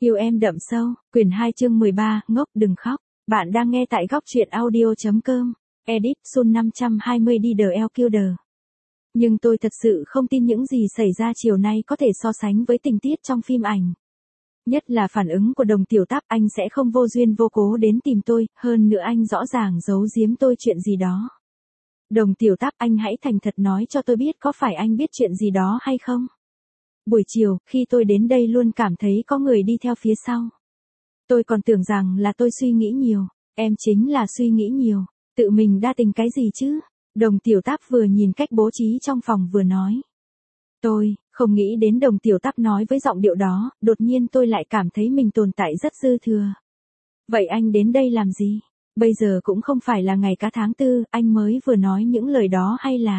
Yêu em đậm sâu, quyển 2 chương 13, ngốc đừng khóc. Bạn đang nghe tại góc truyện audio.com. Edit Sun 520 đi The El Killer. Nhưng tôi thật sự không tin những gì xảy ra chiều nay có thể so sánh với tình tiết trong phim ảnh. Nhất là phản ứng của Đồng Tiểu Táp, anh sẽ không vô duyên vô cố đến tìm tôi, hơn nữa anh rõ ràng giấu giếm tôi chuyện gì đó. Đồng Tiểu Táp, anh hãy thành thật nói cho tôi biết có phải anh biết chuyện gì đó hay không? Buổi chiều, khi tôi đến đây luôn cảm thấy có người đi theo phía sau. Tôi còn tưởng rằng là tôi suy nghĩ nhiều. Em chính là suy nghĩ nhiều. Tự mình đa tình cái gì chứ? Đồng Tiểu Táp vừa nhìn cách bố trí trong phòng vừa nói. Tôi không nghĩ đến Đồng Tiểu Táp nói với giọng điệu đó, đột nhiên tôi lại cảm thấy mình tồn tại rất dư thừa. Vậy anh đến đây làm gì? Bây giờ cũng không phải là ngày cá tháng 4, anh mới vừa nói những lời đó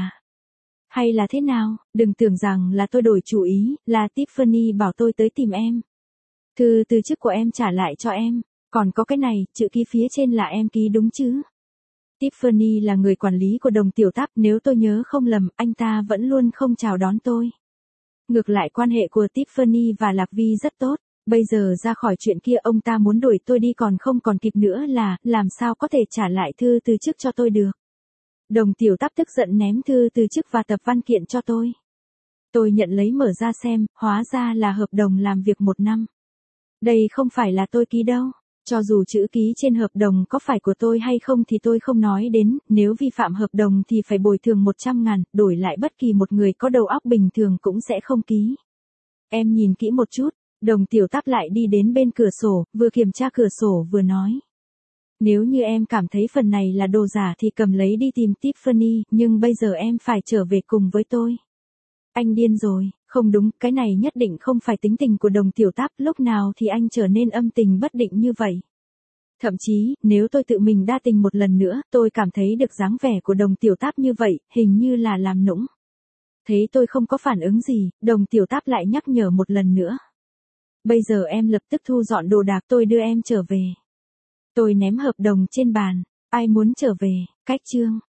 hay là thế nào? Đừng tưởng rằng là tôi đổi chủ ý, là Tiffany bảo tôi tới tìm em. Thư từ chức của em trả lại cho em. Còn có cái này, chữ ký phía trên là em ký đúng chứ? Tiffany là người quản lý của Đồng Tiểu Táp, nếu tôi nhớ không lầm, anh ta vẫn luôn không chào đón tôi. Ngược lại quan hệ của Tiffany và Lạc Vi rất tốt. Bây giờ ra khỏi chuyện kia ông ta muốn đuổi tôi đi còn không còn kịp nữa là, làm sao có thể trả lại thư từ chức cho tôi được. Đồng Tiểu Táp tức giận ném thư từ chức và tập văn kiện cho tôi. Tôi nhận lấy mở ra xem, hóa ra là hợp đồng làm việc 1 năm. Đây không phải là tôi ký đâu. Cho dù chữ ký trên hợp đồng có phải của tôi hay không thì tôi không nói đến, nếu vi phạm hợp đồng thì phải bồi thường 100.000, đổi lại bất kỳ một người có đầu óc bình thường cũng sẽ không ký. Em nhìn kỹ một chút, Đồng Tiểu Táp lại đi đến bên cửa sổ, vừa kiểm tra cửa sổ vừa nói. Nếu như em cảm thấy phần này là đồ giả thì cầm lấy đi tìm Tiffany, nhưng bây giờ em phải trở về cùng với tôi. Anh điên rồi, không đúng, cái này nhất định không phải tính tình của Đồng Tiểu Táp, lúc nào thì anh trở nên âm tình bất định như vậy. Thậm chí, nếu tôi tự mình đa tình một lần nữa, tôi cảm thấy được dáng vẻ của Đồng Tiểu Táp như vậy, hình như là làm nũng. Thấy tôi không có phản ứng gì, Đồng Tiểu Táp lại nhắc nhở một lần nữa. Bây giờ em lập tức thu dọn đồ đạc, tôi đưa em trở về. Tôi ném hợp đồng trên bàn. Ai muốn trở về? Cách chương.